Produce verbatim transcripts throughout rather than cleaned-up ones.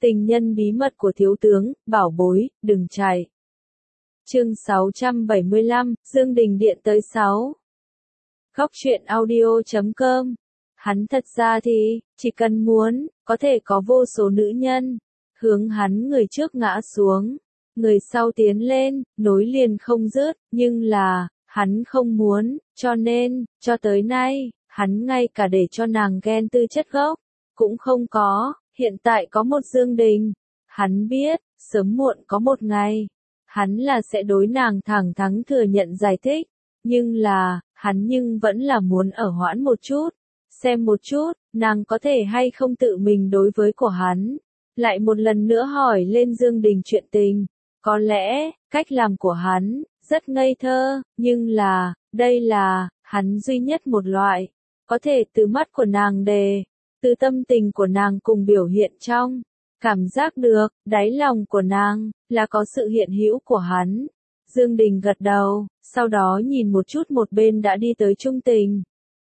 Tình nhân bí mật của thiếu tướng, bảo bối, đừng chạy. Chương sáu trăm bảy mươi lăm, Dương Đình điện tới sáu. Góc truyện audio chấm com. Hắn thật ra thì, chỉ cần muốn, có thể có vô số nữ nhân. Hướng hắn người trước ngã xuống, người sau tiến lên, nối liền không dứt, nhưng là, hắn không muốn, cho nên, cho tới nay, hắn ngay cả để cho nàng ghen tư chất gốc, cũng không có. Hiện tại có một Dương Đình, hắn biết, sớm muộn có một ngày, hắn là sẽ đối nàng thẳng thắn thừa nhận giải thích, nhưng là, hắn nhưng vẫn là muốn ở hoãn một chút, xem một chút, nàng có thể hay không tự mình đối với của hắn, lại một lần nữa hỏi lên Dương Đình chuyện tình, có lẽ, cách làm của hắn, rất ngây thơ, nhưng là, đây là, hắn duy nhất một loại, có thể từ mắt của nàng đề. Từ tâm tình của nàng cùng biểu hiện trong, cảm giác được, đáy lòng của nàng, là có sự hiện hữu của hắn. Dương Đình gật đầu, sau đó nhìn một chút một bên đã đi tới Trung Tình.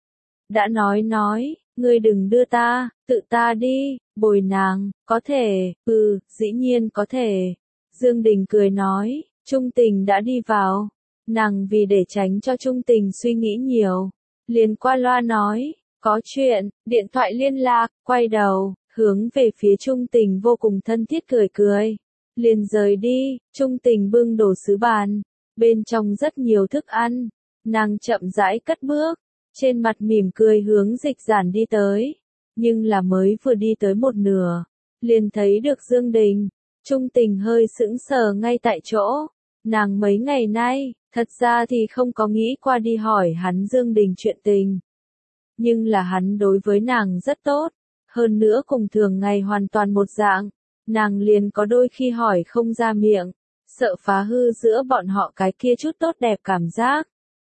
Đã nói nói, ngươi đừng đưa ta, tự ta đi, bồi nàng, có thể, ừ, dĩ nhiên có thể. Dương Đình cười nói, Trung Tình đã đi vào. Nàng vì để tránh cho Trung Tình suy nghĩ nhiều, liền qua loa nói. Có chuyện, điện thoại liên lạc, quay đầu, hướng về phía Trung Tình vô cùng thân thiết cười cười. Liền rời đi, Trung Tình bưng đồ sứ bàn, bên trong rất nhiều thức ăn, nàng chậm rãi cất bước, trên mặt mỉm cười hướng Dịch Giản đi tới. Nhưng là mới vừa đi tới một nửa, liền thấy được Dương Đình, Trung Tình hơi sững sờ ngay tại chỗ. Nàng mấy ngày nay, thật ra thì không có nghĩ qua đi hỏi hắn Dương Đình chuyện tình. Nhưng là hắn đối với nàng rất tốt, hơn nữa cùng thường ngày hoàn toàn một dạng, nàng liền có đôi khi hỏi không ra miệng, sợ phá hư giữa bọn họ cái kia chút tốt đẹp cảm giác.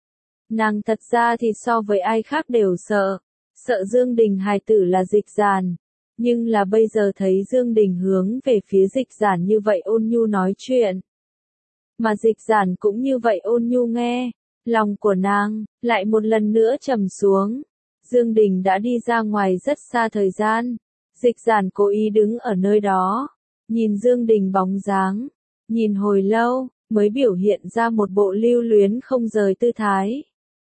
Nàng thật ra thì so với ai khác đều sợ, sợ Dương Đình hài tử là Dịch Giản, nhưng là bây giờ thấy Dương Đình hướng về phía Dịch Giản như vậy ôn nhu nói chuyện. Mà Dịch Giản cũng như vậy ôn nhu nghe, lòng của nàng, lại một lần nữa trầm xuống. Dương Đình đã đi ra ngoài rất xa thời gian, Dịch Giản cố ý đứng ở nơi đó, nhìn Dương Đình bóng dáng, nhìn hồi lâu, mới biểu hiện ra một bộ lưu luyến không rời tư thái.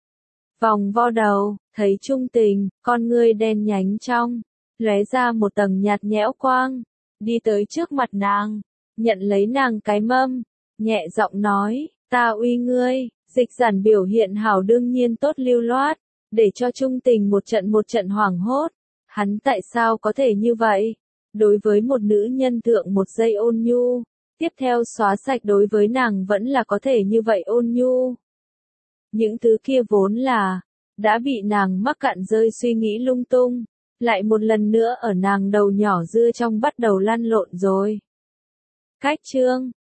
Vòng vo đầu, thấy Trung Tình, con ngươi đen nhánh trong, lóe ra một tầng nhạt nhẽo quang, đi tới trước mặt nàng, nhận lấy nàng cái mâm, nhẹ giọng nói, ta uy ngươi. Dịch Giản biểu hiện hảo đương nhiên tốt lưu loát. Để cho Trung Tình một trận một trận hoảng hốt, hắn tại sao có thể như vậy? Đối với một nữ nhân thượng một giây ôn nhu, tiếp theo xóa sạch đối với nàng vẫn là có thể như vậy ôn nhu. Những thứ kia vốn là, đã bị nàng mắc cạn rơi suy nghĩ lung tung, lại một lần nữa ở nàng đầu nhỏ dưa trong bắt đầu lăn lộn rồi. Cách chương,